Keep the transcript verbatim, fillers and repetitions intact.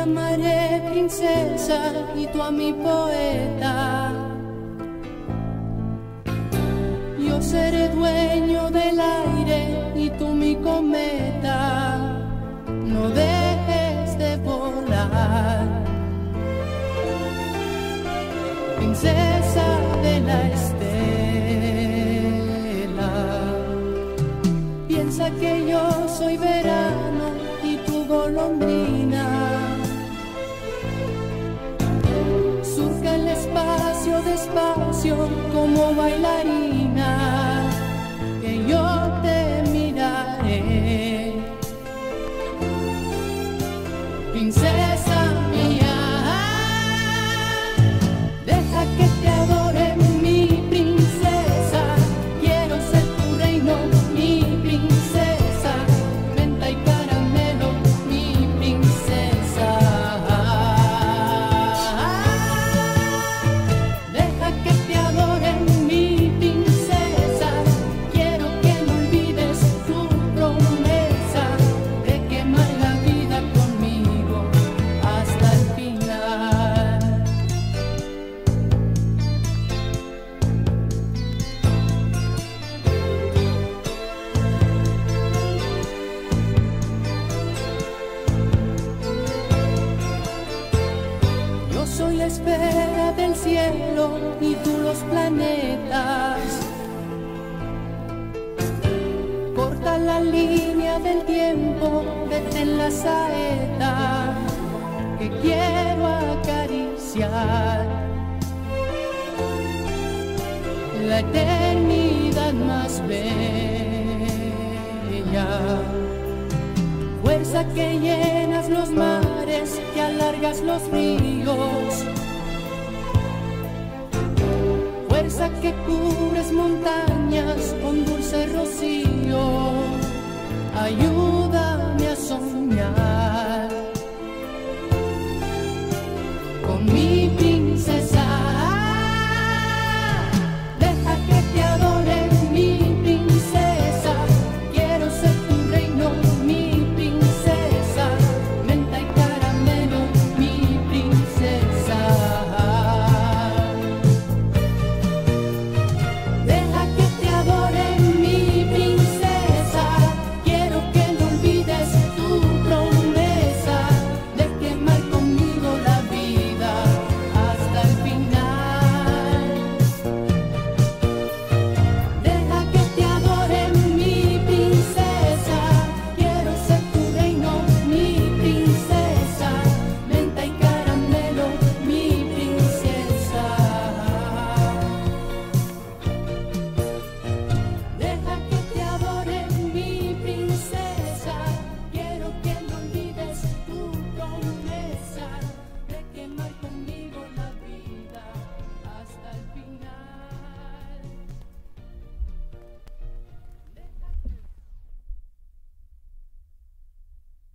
llamaré princesa y tú a mi poeta. Yo seré dueño del aire y tú mi cometa. No dejes de volar, princesa de la estela. Piensa que yo soy verano y tu golondrina. Surca el espacio despacio como bailarina, que yo te miraré, princesa mía. Deja que te adore mi princesa, quiero ser tu reino, mi princesa, menta y caramelo, mi princesa. Deja que te adore mi princesa, quiero que no olvides tu promesa de quemar la vida conmigo hasta el final. Yo soy la esfera del cielo y tú los planetas. Corta la línea del tiempo, detén la saeta, que quiero acariciar la eternidad más bella. Fuerza que llenas los mares, que alargas los ríos. Fuerza que cubres montañas con dulce rocío. Ayúdame a soñar.